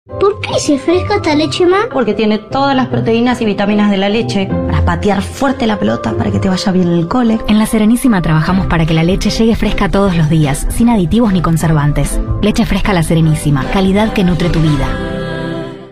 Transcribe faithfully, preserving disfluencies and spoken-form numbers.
¿Por qué se fresca esta leche, ma? Porque tiene todas las proteínas y vitaminas de la leche para patear fuerte la pelota, para que te vaya bien en el cole. En La Serenísima trabajamos para que la leche llegue fresca todos los días, sin aditivos ni conservantes. Leche fresca La Serenísima, calidad que nutre tu vida.